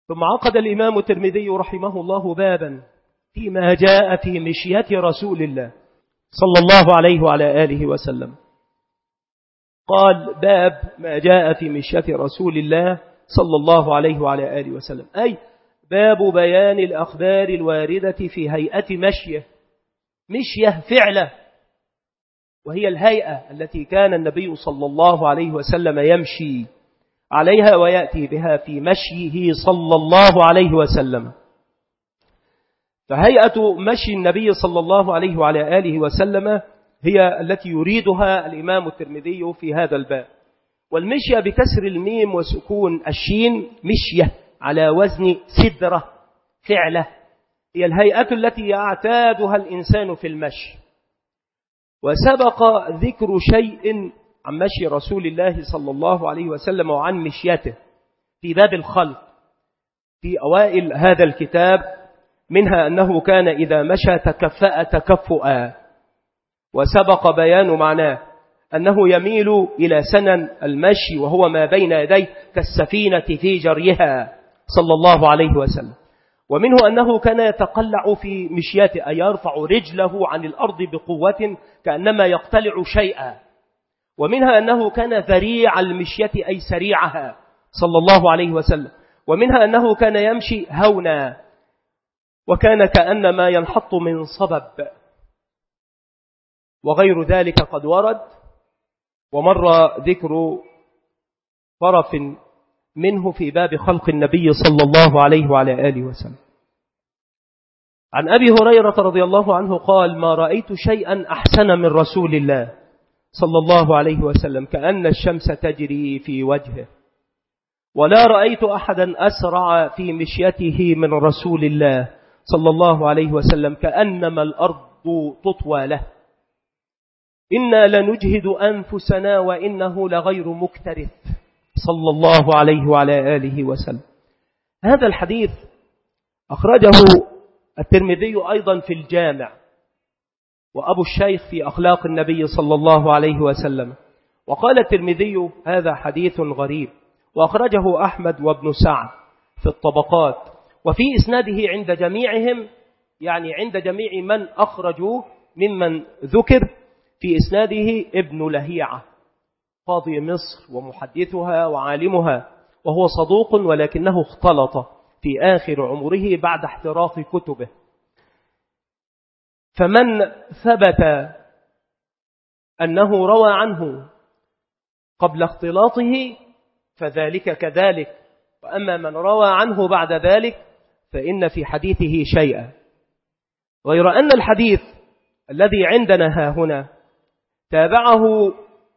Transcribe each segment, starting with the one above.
ثم عقد الإمام الترمذي رحمه الله بابا فيما جاء في مشية رسول الله صلى الله عليه وعلى آله وسلم. قال باب ما جاء في مشية رسول الله صلى الله عليه وعلى آله وسلم، أي باب بيان الأخبار الواردة في هيئة مشية فعلة، وهي الهيئة التي كان النبي صلى الله عليه وسلم يمشي عليها ويأتي بها في مشيه صلى الله عليه وسلم. فهيئة مشي النبي صلى الله عليه وعلى آله وسلم هي التي يريدها الإمام الترمذي في هذا الباب. والمشية بكسر الميم وسكون الشين مشية على وزن سدرة فعلة، هي الهيئة التي يعتادها الإنسان في المشي. وسبق ذكر شيء عن مشي رسول الله صلى الله عليه وسلم وعن مشيته في باب الخلق في أوائل هذا الكتاب، منها أنه كان إذا مشى تكفأ تكفؤا، وسبق بيان معناه أنه يميل إلى سنن المشي وهو ما بين يديه كالسفينة في جريها صلى الله عليه وسلم. ومنه أنه كان يتقلع في مشياته، أي يرفع رجله عن الأرض بقوة كأنما يقتلع شيئا. ومنها أنه كان ذريع المشية أي سريعها صلى الله عليه وسلم. ومنها أنه كان يمشي هونا، وكان كأنما ينحط من صبب، وغير ذلك قد ورد ومر ذكر طرف منه في باب خلق النبي صلى الله عليه وعلى آله وسلم. عن أبي هريرة رضي الله عنه قال: ما رأيت شيئا أحسن من رسول الله صلى الله عليه وسلم كأن الشمس تجري في وجهه، ولا رأيت أحدا أسرع في مشيته من رسول الله صلى الله عليه وسلم كأنما الأرض تطوى له. إنا لنجهد أنفسنا وإنه لغير مكترث صلى الله عليه وعلى آله وسلم. هذا الحديث أخرجه الترمذي أيضا في الجامع، وأبو الشيخ في أخلاق النبي صلى الله عليه وسلم. وقال الترمذي: هذا حديث غريب. وأخرجه أحمد وابن سعد في الطبقات، وفي إسناده عند جميعهم، يعني عند جميع من أخرجوا ممن ذكر في إسناده ابن لهيعة قاضي مصر ومحدثها وعالمها، وهو صدوق ولكنه اختلط في آخر عمره بعد احتراق كتبه. فمن ثبت أنه روى عنه قبل اختلاطه فذلك كذلك، وأما من روى عنه بعد ذلك فإن في حديثه شيئا، غير أن الحديث الذي عندنا ها هنا تابعه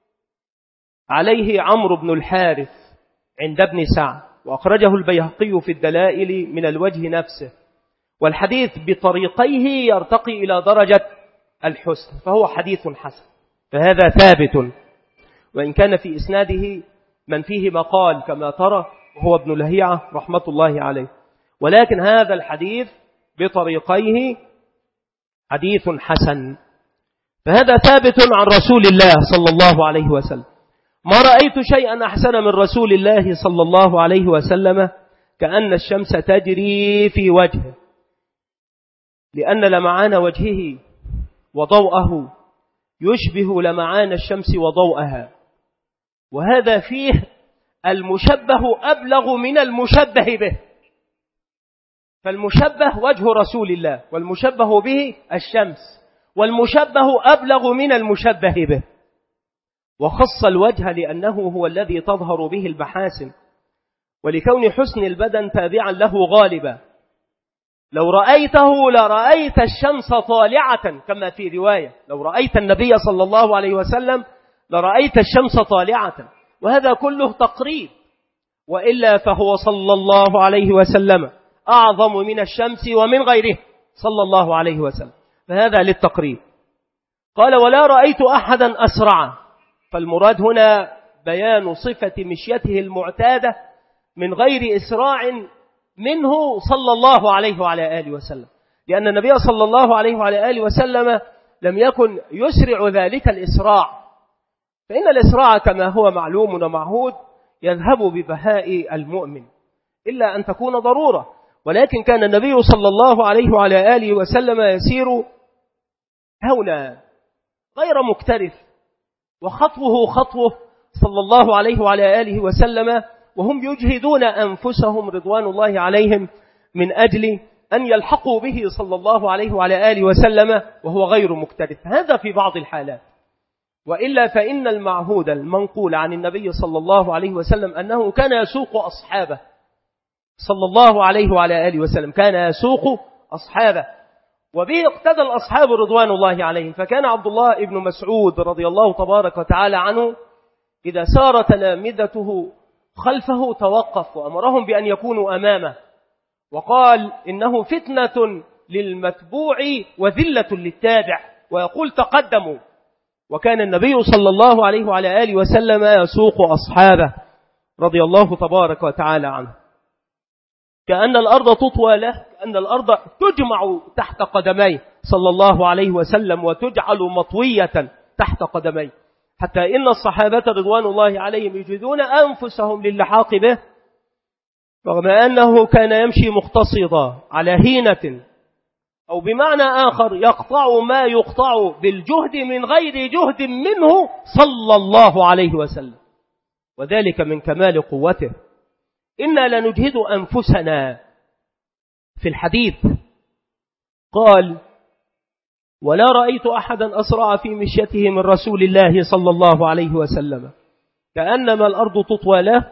عليه عمرو بن الحارث عند ابن سعد، وأخرجه البيهقي في الدلائل من الوجه نفسه، والحديث بطريقيه يرتقي إلى درجة الحسن، فهو حديث حسن، فهذا ثابت، وإن كان في إسناده من فيه مقال كما ترى وهو ابن لهيعة رحمة الله عليه، ولكن هذا الحديث بطريقيه حديث حسن، فهذا ثابت عن رسول الله صلى الله عليه وسلم. ما رأيت شيئا أحسن من رسول الله صلى الله عليه وسلم كأن الشمس تجري في وجهه، لأن لمعان وجهه وضوءه يشبه لمعان الشمس وضوءها، وهذا فيه المشبه أبلغ من المشبه به، فالمشبه وجه رسول الله والمشبه به الشمس، والمشبه أبلغ من المشبه به، وخص الوجه لأنه هو الذي تظهر به المحاسن، ولكون حسن البدن تابعا له غالبا. لو رأيته لرأيت الشمس طالعة، كما في رواية لو رأيت النبي صلى الله عليه وسلم لرأيت الشمس طالعة، وهذا كله تقريب، وإلا فهو صلى الله عليه وسلم أعظم من الشمس ومن غيره صلى الله عليه وسلم، فهذا للتقريب. قال: ولا رأيت أحدا أسرع، فالمراد هنا بيان صفة مشيته المعتادة من غير إسراع منه صلى الله عليه وعلى آله وسلم، لأن النبي صلى الله عليه وعلى آله وسلم لم يكن يسرع ذلك الإسراع، فإن الإسراع كما هو معلوم ومعهود يذهب ببهاء المؤمن، إلا أن تكون ضرورة، ولكن كان النبي صلى الله عليه وعلى آله وسلم يسير هونا غير مكترث، وخطوه خطوه صلى الله عليه وعلى آله وسلم، وهم يجهدون أنفسهم رضوان الله عليهم من أجل أن يلحقوا به صلى الله عليه وعلى آله وسلم وهو غير مكترث. هذا في بعض الحالات، وإلا فإن المعهود المنقول عن النبي صلى الله عليه وسلم أنه كان يسوق أصحابه صلى الله عليه وعلى آله وسلم، كان يسوق أصحابه، وبه اقتدى الأصحاب رضوان الله عليهم. فكان عبد الله بن مسعود رضي الله تبارك وتعالى عنه إذا سار تلامذته خلفه توقف وأمرهم بأن يكونوا أمامه، وقال إنه فتنة للمتبوع وذلة للتابع، ويقول تقدموا. وكان النبي صلى الله عليه وعلى آله وسلم يسوق أصحابه رضي الله تبارك وتعالى عنه، كأن الأرض تطوى له، كأن الأرض تجمع تحت قدميه صلى الله عليه وسلم وتجعل مطوية تحت قدميه، حتى إن الصحابة رضوان الله عليهم يجدون أنفسهم للحاق به، رغم أنه كان يمشي مقتصدا على هينة، أو بمعنى آخر يقطع ما يقطع بالجهد من غير جهد منه صلى الله عليه وسلم، وذلك من كمال قوته. إنا لنجهد أنفسنا. في الحديث قال: ولا رأيت أحدا أسرع في مشيته من رسول الله صلى الله عليه وسلم، كأنما الأرض تطوى له.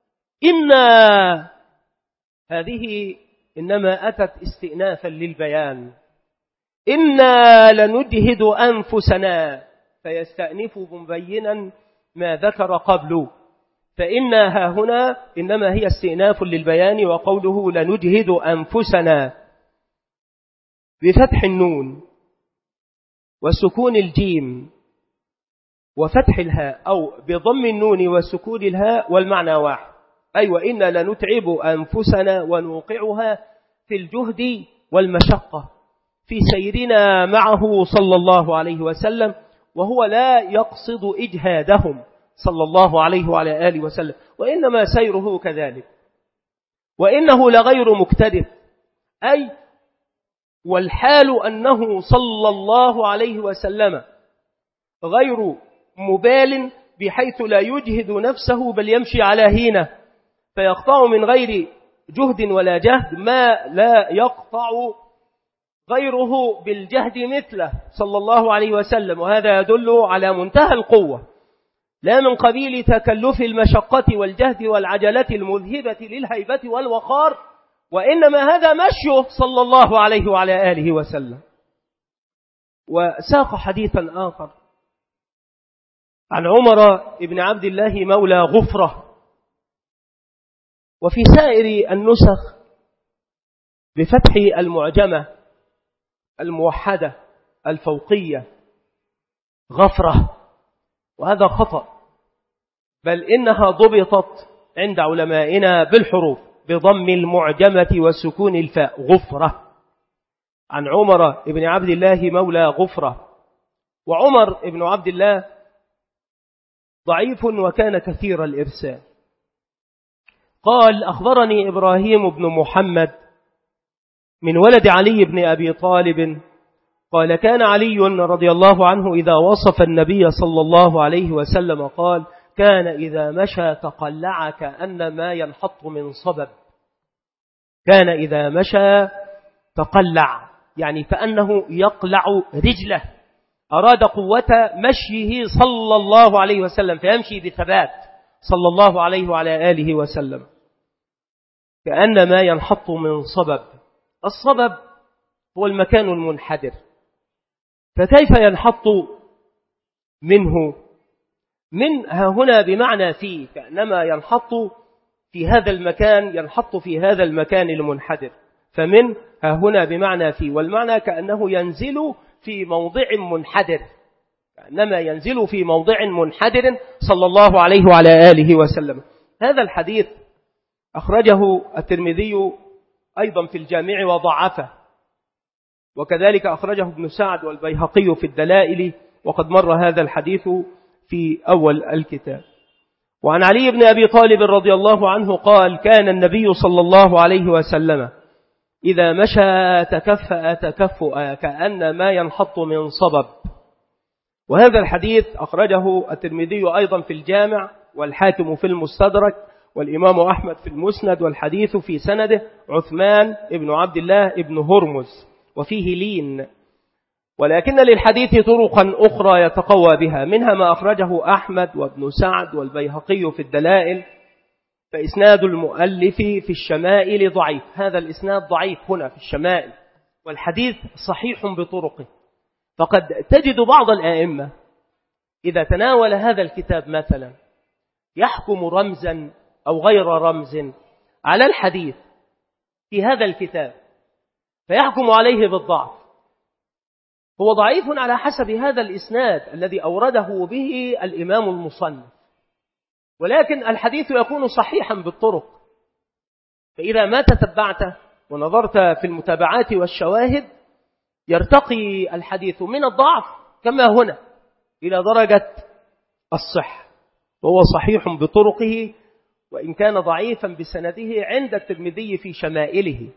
إنا هذه إنما أتت استئنافا للبيان. إنا لنجهد أنفسنا، فيستأنف مبينا ما ذكر قبله، فإنها هنا إنما هي استئناف للبيان، وقوله لنجهد أنفسنا بفتح النون وسكون الجيم وفتح الهاء، أو بضم النون وسكون الهاء، والمعنى واحد، أي وإنا لنتعب أنفسنا ونوقعها في الجهد والمشقة في سيرنا معه صلى الله عليه وسلم، وهو لا يقصد إجهادهم صلى الله عليه وعلى آله وسلم، وإنما سيره كذلك. وإنه لغير مكترث، أي والحال أنه صلى الله عليه وسلم غير مبال بحيث لا يجهد نفسه بل يمشي على هينة، فيقطع من غير جهد ولا جهد ما لا يقطع غيره بالجهد مثله صلى الله عليه وسلم. وهذا يدل على منتهى القوة، لا من قبيل تكلف المشقة والجهد والعجلة المذهبة للهيبة والوقار، وإنما هذا مشيه صلى الله عليه وعلى آله وسلم. وساق حديثا آخر عن عمر بن عبد الله مولى غفرة، وفي سائر النسخ بفتح المعجمة الموحدة الفوقية غفرة، وهذا خطأ، بل إنها ضبطت عند علمائنا بالحروف بضم المعجمة وسكون الفاء غفرة، عن عمر بن عبد الله مولى غفرة. وعمر بن عبد الله ضعيف وكان كثير الإرسال. قال: أخبرني إبراهيم بن محمد من ولد علي بن أبي طالب قال: كان علي رضي الله عنه إذا وصف النبي صلى الله عليه وسلم قال: كان إذا مشى تقلع كأن ما ينحط من صبب. كان إذا مشى تقلع، يعني كأنه يقلع رجله، أراد قوة مشيه صلى الله عليه وسلم، فيمشي بثبات صلى الله عليه وعلى آله وسلم، كأن ما ينحط من صبب. الصبب هو المكان المنحدر، فكيف ينحط منه؟ من هنا بمعنى فيه، كأنما ينحط في هذا المكان، ينحط في هذا المكان المنحدر، فمن هنا بمعنى فيه، والمعنى كأنه ينزل في موضع منحدر، كأنما ينزل في موضع منحدر صلى الله عليه وعلى آله وسلم. هذا الحديث أخرجه الترمذي أيضا في الجامع وضعفه، وكذلك أخرجه ابن سعد والبيهقي في الدلائل، وقد مر هذا الحديث في أول الكتاب. وعن علي بن أبي طالب رضي الله عنه قال: كان النبي صلى الله عليه وسلم إذا مشى تكفأ تكفؤا كأن ما ينحط من صبب. وهذا الحديث أخرجه الترمذي أيضا في الجامع، والحاكم في المستدرك، والإمام أحمد في المسند، والحديث في سنده عثمان ابن عبد الله ابن هرمز، وفيه لين، ولكن للحديث طرقا أخرى يتقوى بها، منها ما أخرجه أحمد وابن سعد والبيهقي في الدلائل، فإسناد المؤلف في الشمائل ضعيف. هذا الإسناد ضعيف هنا في الشمائل، والحديث صحيح بطرقه. فقد تجد بعض الآئمة إذا تناول هذا الكتاب مثلا يحكم رمزا أو غير رمز على الحديث في هذا الكتاب، فيحكم عليه بالضعف. هو ضعيف على حسب هذا الإسناد الذي أورده به الإمام المصنف، ولكن الحديث يكون صحيحا بالطرق. فإذا ما تتبعت ونظرت في المتابعات والشواهد يرتقي الحديث من الضعف كما هنا إلى درجة الصحة، وهو صحيح بطرقه وإن كان ضعيفا بسنده عند الترمذي في شمائله.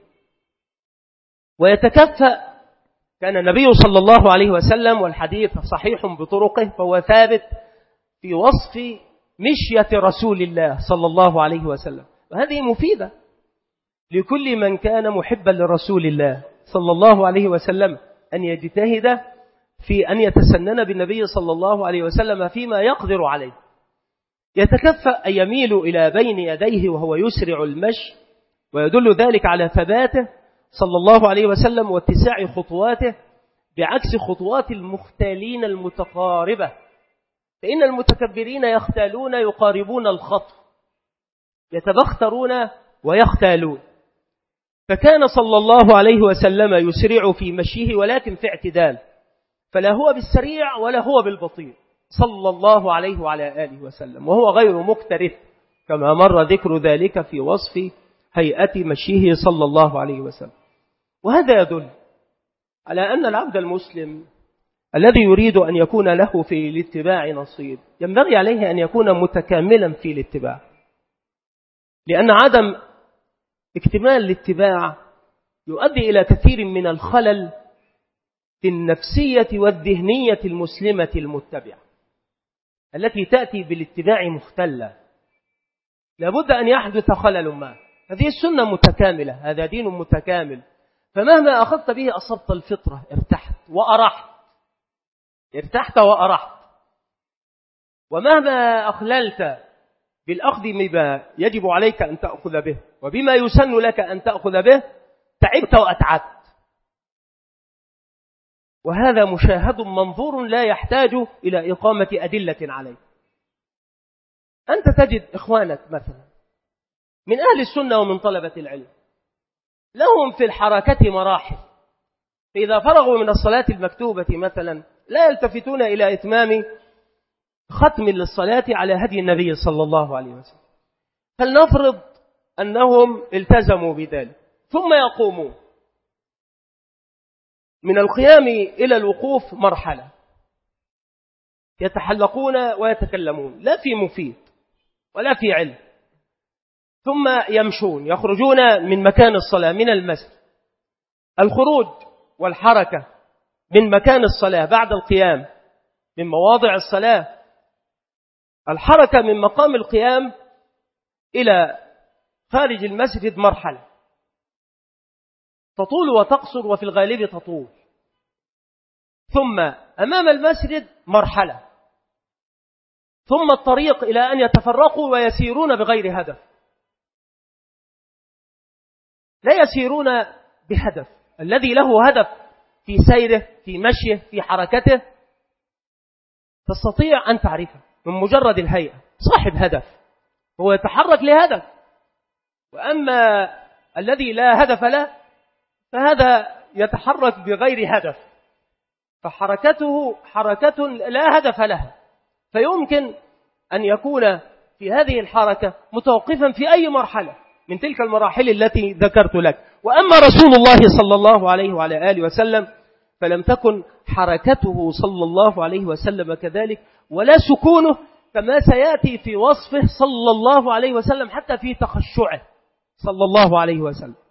ويتكفأ كان النبي صلى الله عليه وسلم، والحديث صحيح بطرقه، فهو ثابت في وصف مشية رسول الله صلى الله عليه وسلم. وهذه مفيدة لكل من كان محبا لرسول الله صلى الله عليه وسلم أن يجتهد في أن يتسنن بالنبي صلى الله عليه وسلم فيما يقدر عليه. يتكفأ أن يميل إلى بين يديه وهو يسرع المشي، ويدل ذلك على ثباته صلى الله عليه وسلم واتساع خطواته، بعكس خطوات المختالين المتقاربة، فإن المتكبرين يختالون يقاربون الخطو، يتبخترون ويختالون. فكان صلى الله عليه وسلم يسرع في مشيه ولكن في اعتدال، فلا هو بالسريع ولا هو بالبطيء صلى الله عليه وعلى آله وسلم، وهو غير مكترث كما مر ذكر ذلك في وصف هيئة مشيه صلى الله عليه وسلم. وهذا يدل على أن العبد المسلم الذي يريد أن يكون له في الاتباع نصيب ينبغي عليه أن يكون متكاملا في الاتباع، لأن عدم اكتمال الاتباع يؤدي إلى كثير من الخلل في النفسية والذهنية المسلمة المتبعة التي تأتي بالاتباع مختلة. لابد أن يحدث خلل ما. هذه السنة متكاملة، هذا دين متكامل، فمهما أخذت به أصبت الفطرة، ارتحت وأرحت. ومهما أخللت بالأخذ بما يجب عليك أن تأخذ به وبما يسن لك أن تأخذ به تعبت وأتعبت. وهذا مشاهد منظور لا يحتاج إلى إقامة أدلة عليه. أنت تجد إخوانك مثلا من أهل السنة ومن طلبة العلم لهم في الحركة مراحل، فإذا فرغوا من الصلاة المكتوبة مثلا لا يلتفتون إلى إتمام ختم للصلاة على هدي النبي صلى الله عليه وسلم. فلنفرض أنهم التزموا بذلك، ثم يقومون من القيام إلى الوقوف مرحلة، يتحلقون ويتكلمون لا في مفيد ولا في علم، ثم يمشون يخرجون من مكان الصلاة من المسجد. الخروج والحركة من مكان الصلاة بعد القيام من مواضع الصلاة، الحركة من مقام القيام إلى خارج المسجد مرحلة تطول وتقصر، وفي الغالب تطول. ثم أمام المسجد مرحلة، ثم الطريق إلى أن يتفرقوا ويسيرون بغير هدف، لا يسيرون بهدف. الذي له هدف في سيره في مشيه في حركته تستطيع أن تعرفه من مجرد الهيئة، صاحب هدف هو يتحرك لهدف. وأما الذي لا هدف له فهذا يتحرك بغير هدف، فحركته حركة لا هدف لها، فيمكن أن يكون في هذه الحركة متوقفا في أي مرحلة من تلك المراحل التي ذكرت لك. وأما رسول الله صلى الله عليه وعلى آله وسلم فلم تكن حركته صلى الله عليه وسلم كذلك، ولا سكونه كما سيأتي في وصفه صلى الله عليه وسلم حتى في تخشعه صلى الله عليه وسلم.